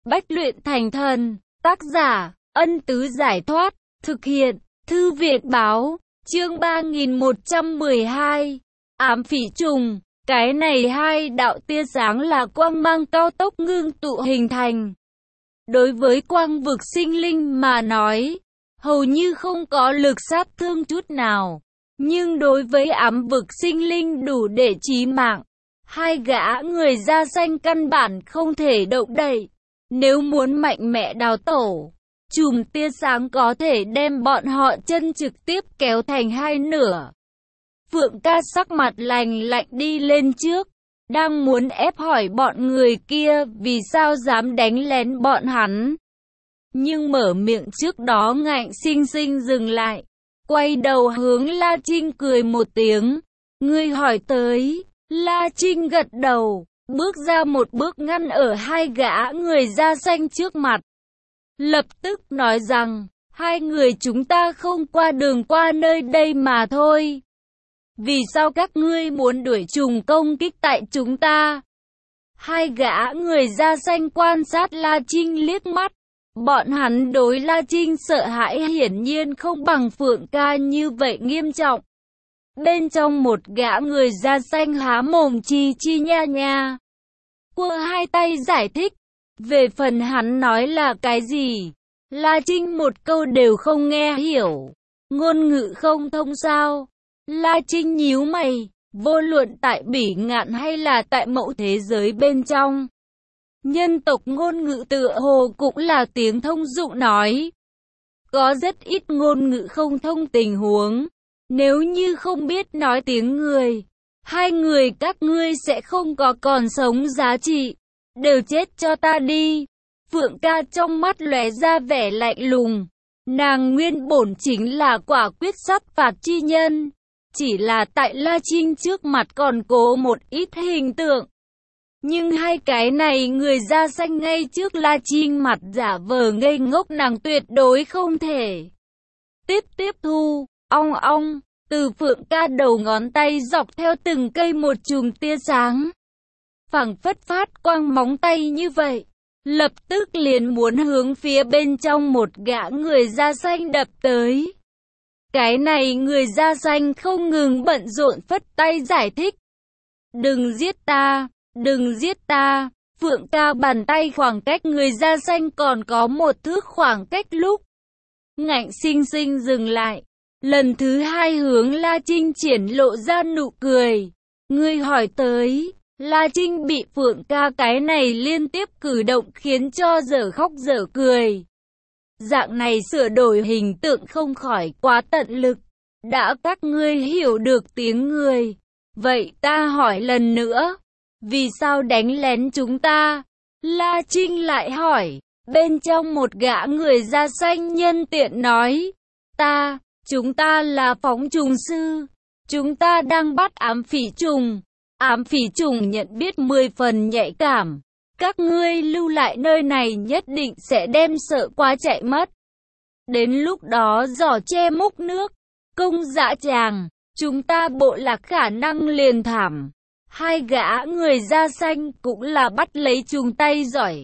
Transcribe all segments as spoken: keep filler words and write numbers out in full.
Bách luyện thành thần. Tác giả, Ân Tứ Giải Thoát. Thực hiện, Thư Viện Báo. Chương ba nghìn một trăm mười hai. Ám phỉ trùng. Cái này hai đạo tia sáng là quang mang cao tốc ngưng tụ hình thành. Đối với quang vực sinh linh mà nói, hầu như không có lực sát thương chút nào. Nhưng đối với ám vực sinh linh đủ để chí mạng. Hai gã người da xanh căn bản không thể động đậy. Nếu muốn mạnh mẽ đào tổ, chùm tia sáng có thể đem bọn họ chân trực tiếp kéo thành hai nửa. Phượng ca sắc mặt lành lạnh đi lên trước, đang muốn ép hỏi bọn người kia vì sao dám đánh lén bọn hắn. Nhưng mở miệng trước đó Ngạnh Sinh Sinh dừng lại, quay đầu hướng La Trinh cười một tiếng. Ngươi hỏi tới. La Trinh gật đầu, bước ra một bước ngăn ở hai gã người da xanh trước mặt. Lập tức nói rằng, hai người chúng ta không qua đường qua nơi đây mà thôi. Vì sao các ngươi muốn đuổi trùng công kích tại chúng ta? Hai gã người da xanh quan sát La Trinh liếc mắt. Bọn hắn đối La Trinh sợ hãi hiển nhiên không bằng Phượng ca như vậy nghiêm trọng. Bên trong một gã người da xanh há mồm chi chi nha nha. Quơ hai tay giải thích. Về phần hắn nói là cái gì? La Trinh một câu đều không nghe hiểu. Ngôn ngữ không thông sao? La Trinh nhíu mày. Vô luận tại Bỉ Ngạn hay là tại mẫu thế giới bên trong, nhân tộc ngôn ngữ tựa hồ cũng là tiếng thông dụng nói. Có rất ít ngôn ngữ không thông tình huống. Nếu như không biết nói tiếng người, hai người các ngươi sẽ không có còn sống giá trị. Đều chết cho ta đi. Phượng ca trong mắt lóe ra vẻ lạnh lùng. Nàng nguyên bổn chính là quả quyết sát phạt chi nhân. Chỉ là tại La Trinh trước mặt còn cố một ít hình tượng. Nhưng hai cái này người da xanh ngay trước La Trinh mặt giả vờ ngây ngốc nàng tuyệt đối không thể tiếp tiếp thu. Ong ong, từ Phượng ca đầu ngón tay dọc theo từng cây một chùm tia sáng, phảng phất phát quang móng tay như vậy, lập tức liền muốn hướng phía bên trong một gã người da xanh đập tới. Cái này người da xanh không ngừng bận rộn phất tay giải thích. Đừng giết ta, đừng giết ta. Phượng ca bàn tay khoảng cách người da xanh còn có một thước khoảng cách lúc Ngạnh Sinh Sinh dừng lại. Lần thứ hai hướng La Trinh triển lộ ra nụ cười. Ngươi hỏi tới. La Trinh bị Phượng ca cái này liên tiếp cử động khiến cho dở khóc dở cười. Dạng này sửa đổi hình tượng không khỏi quá tận lực. Đã các ngươi hiểu được tiếng người, vậy ta hỏi lần nữa. Vì sao đánh lén chúng ta? La Trinh lại hỏi. Bên trong một gã người da xanh nhân tiện nói. Ta, chúng ta là phóng trùng sư. Chúng ta đang bắt ám phỉ trùng. Ám phỉ trùng nhận biết mười phần nhạy cảm. Các ngươi lưu lại nơi này nhất định sẽ đem sợ quá chạy mất. Đến lúc đó giỏ che múc nước, công dã tràng, chúng ta bộ lạc khả năng liền thảm. Hai gã người da xanh cũng là bắt lấy trùng tay giỏi.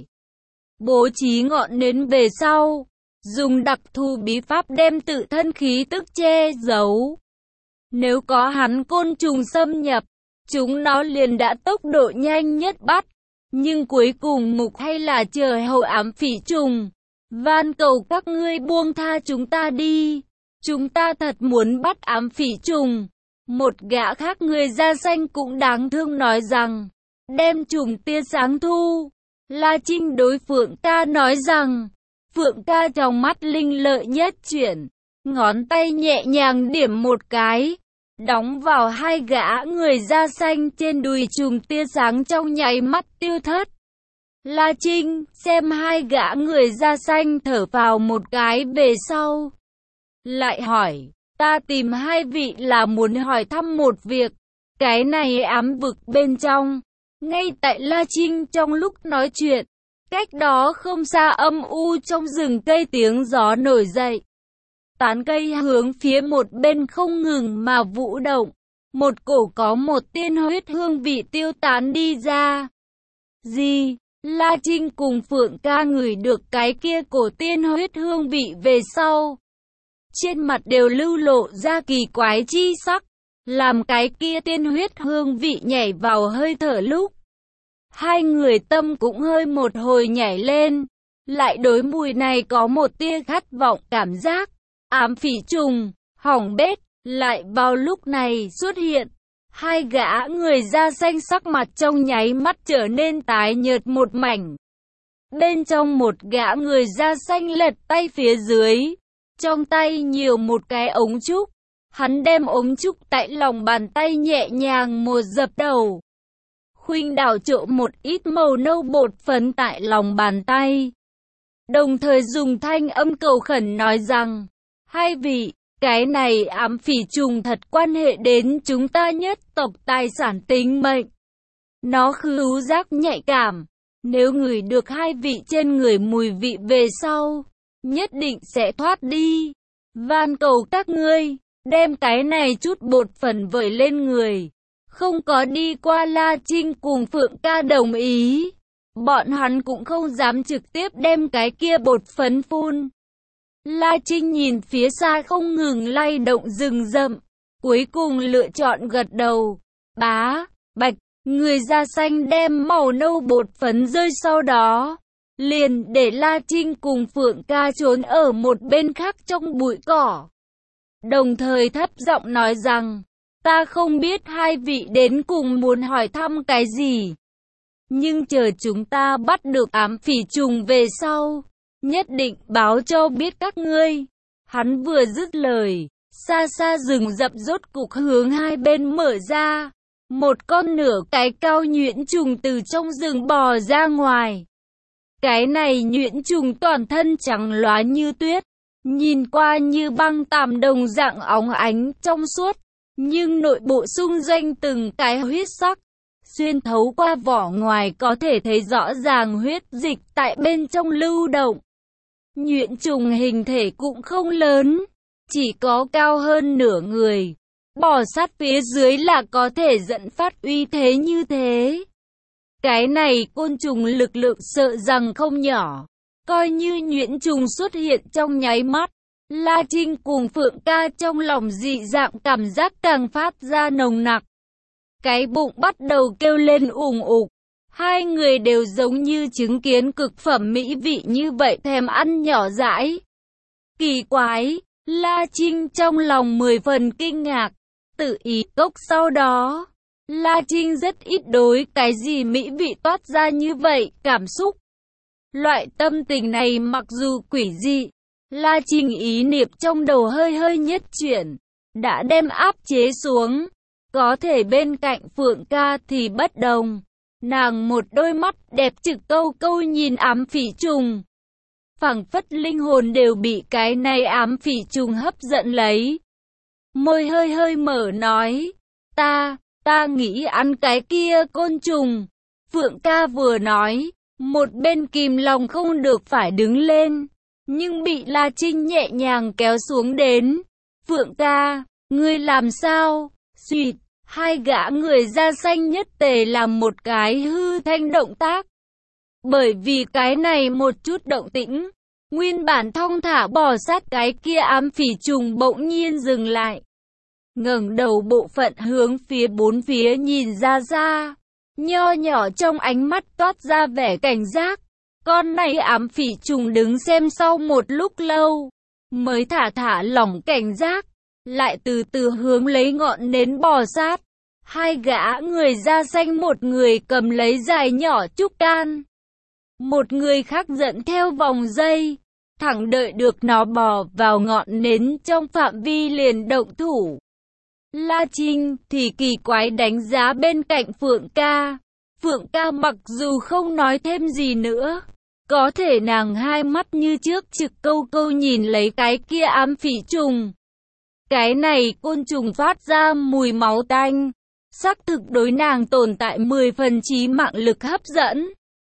Bố trí ngọn nến về sau, dùng đặc thù bí pháp đem tự thân khí tức che giấu. Nếu có hắn côn trùng xâm nhập, chúng nó liền đã tốc độ nhanh nhất bắt. Nhưng cuối cùng mục hay là chờ hậu ám phỉ trùng. Van cầu các ngươi buông tha chúng ta đi. Chúng ta thật muốn bắt ám phỉ trùng. Một gã khác người da xanh cũng đáng thương nói rằng. Đem trùng tia sáng thu. La Trinh đối Phượng ca nói rằng. Phượng ca trong mắt linh lợi nhất chuyển. Ngón tay nhẹ nhàng điểm một cái. Đóng vào hai gã người da xanh trên đùi chùm tia sáng trong nháy mắt tiêu thất. La Trinh xem hai gã người da xanh thở vào một cái về sau. Lại hỏi, ta tìm hai vị là muốn hỏi thăm một việc. Cái này ám vực bên trong. Ngay tại La Trinh trong lúc nói chuyện, cách đó không xa âm u trong rừng cây tiếng gió nổi dậy. Tán cây hướng phía một bên không ngừng mà vũ động. Một cổ có một tiên huyết hương vị tiêu tán đi ra. Gì? La Trinh cùng Phượng Ca ngửi được cái kia cổ tiên huyết hương vị về sau. Trên mặt đều lưu lộ ra kỳ quái chi sắc, làm cái kia tiên huyết hương vị nhảy vào hơi thở lúc. Hai người tâm cũng hơi một hồi nhảy lên, lại đối mùi này có một tia khát vọng cảm giác. Ám phỉ trùng, hỏng bét, lại vào lúc này xuất hiện. Hai gã người da xanh sắc mặt trong nháy mắt trở nên tái nhợt một mảnh. Bên trong một gã người da xanh lật tay phía dưới, trong tay nhiều một cái ống trúc. Hắn đem ống trúc tại lòng bàn tay nhẹ nhàng một dập đầu. Khuynh đảo trộn một ít màu nâu bột phấn tại lòng bàn tay. Đồng thời dùng thanh âm cầu khẩn nói rằng, hai vị, cái này ám phỉ trùng thật quan hệ đến chúng ta nhất tộc tài sản tính mệnh. Nó khứu giác nhạy cảm, nếu ngửi được hai vị trên người mùi vị về sau, nhất định sẽ thoát đi. Van cầu các ngươi, đem cái này chút bột phấn vẩy lên người. Không có đi qua La Trinh cùng Phượng Ca đồng ý, bọn hắn cũng không dám trực tiếp đem cái kia bột phấn phun. La Trinh nhìn phía xa không ngừng lay động rừng rậm, cuối cùng lựa chọn gật đầu. Bá, bạch, người da xanh đem màu nâu bột phấn rơi sau đó, liền để La Trinh cùng Phượng Ca trốn ở một bên khác trong bụi cỏ. Đồng thời thấp giọng nói rằng, ta không biết hai vị đến cùng muốn hỏi thăm cái gì. Nhưng chờ chúng ta bắt được ám phỉ trùng về sau, nhất định báo cho biết các ngươi. Hắn vừa dứt lời, xa xa rừng rậm rốt cục hướng hai bên mở ra. Một con nửa cái cao nhuyễn trùng từ trong rừng bò ra ngoài. Cái này nhuyễn trùng toàn thân trắng lóa như tuyết, nhìn qua như băng tàm đồng dạng óng ánh trong suốt, nhưng nội bộ xung doanh từng cái huyết sắc. Xuyên thấu qua vỏ ngoài có thể thấy rõ ràng huyết dịch tại bên trong lưu động. Nhuyễn trùng hình thể cũng không lớn, chỉ có cao hơn nửa người. Bò sát phía dưới là có thể dẫn phát uy thế như thế. Cái này côn trùng lực lượng sợ rằng không nhỏ. Coi như nhuyễn trùng xuất hiện trong nháy mắt, La Trinh cùng Phượng Ca trong lòng dị dạng cảm giác càng phát ra nồng nặc. Cái bụng bắt đầu kêu lên ùng ục. Hai người đều giống như chứng kiến cực phẩm mỹ vị như vậy thèm ăn nhỏ dãi. Kỳ quái, La Trinh trong lòng mười phần kinh ngạc. Tự ý cốc sau đó, La Trinh rất ít đối cái gì mỹ vị toát ra như vậy, cảm xúc. Loại tâm tình này mặc dù quỷ dị, La Trinh ý niệm trong đầu hơi hơi nhất chuyển, đã đem áp chế xuống. Có thể bên cạnh Phượng Ca thì bất đồng. Nàng một đôi mắt đẹp trực câu câu nhìn ám phỉ trùng. Phảng phất linh hồn đều bị cái này ám phỉ trùng hấp dẫn lấy. Môi hơi hơi mở nói, ta, ta nghĩ ăn cái kia côn trùng. Phượng Ca vừa nói, một bên kìm lòng không được phải đứng lên, nhưng bị La Trinh nhẹ nhàng kéo xuống đến. Phượng Ca, ngươi làm sao? Xuyệt, hai gã người da xanh nhất tề làm một cái hư thanh động tác. Bởi vì cái này một chút động tĩnh, nguyên bản thong thả bò sát cái kia ám phỉ trùng bỗng nhiên dừng lại. Ngẩng đầu bộ phận hướng phía bốn phía nhìn ra ra, nho nhỏ trong ánh mắt toát ra vẻ cảnh giác. Con này ám phỉ trùng đứng xem sau một lúc lâu, mới thả thả lỏng cảnh giác, lại từ từ hướng lấy ngọn nến bò sát. Hai gã người da xanh, một người cầm lấy dài nhỏ trúc can, một người khác dẫn theo vòng dây, thẳng đợi được nó bò vào ngọn nến trong phạm vi liền động thủ. La Trinh thì kỳ quái đánh giá bên cạnh Phượng Ca. Phượng Ca mặc dù không nói thêm gì nữa, có thể nàng hai mắt như trước trực câu câu nhìn lấy cái kia ám phỉ trùng. Cái này côn trùng phát ra mùi máu tanh, xác thực đối nàng tồn tại mười phần chí mạng lực hấp dẫn.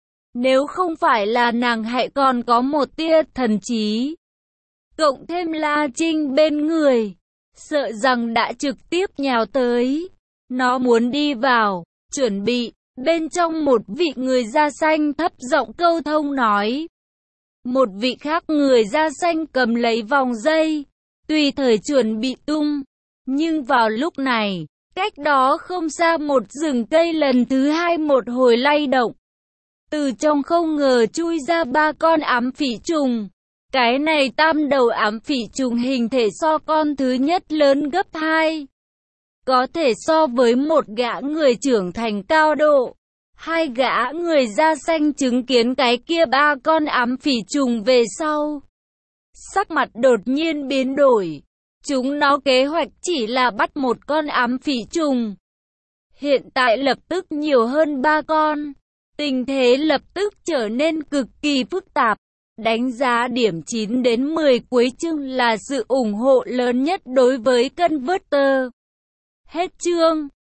Nếu không phải là nàng hãy còn có một tia thần trí, cộng thêm La Trinh bên người, sợ rằng đã trực tiếp nhào tới. Nó muốn đi vào, chuẩn bị, Bên trong một vị người da xanh thấp giọng câu thông nói. Một vị khác người da xanh cầm lấy vòng dây, tùy thời chuẩn bị tung. Nhưng vào lúc này, cách đó không xa một rừng cây lần thứ hai một hồi lay động. Từ trong không ngờ chui ra ba con ám phỉ trùng. Cái này tam đầu ám phỉ trùng hình thể so con thứ nhất lớn gấp hai. Có thể so với một gã người trưởng thành cao độ. Hai gã người da xanh chứng kiến cái kia ba con ám phỉ trùng về sau. Sắc mặt đột nhiên biến đổi. Chúng nó kế hoạch chỉ là bắt một con ám phỉ trùng. Hiện tại lập tức nhiều hơn ba con. Tình thế lập tức trở nên cực kỳ phức tạp. Đánh giá điểm chín đến mười cuối chương là sự ủng hộ lớn nhất đối với Converter. Hết chương.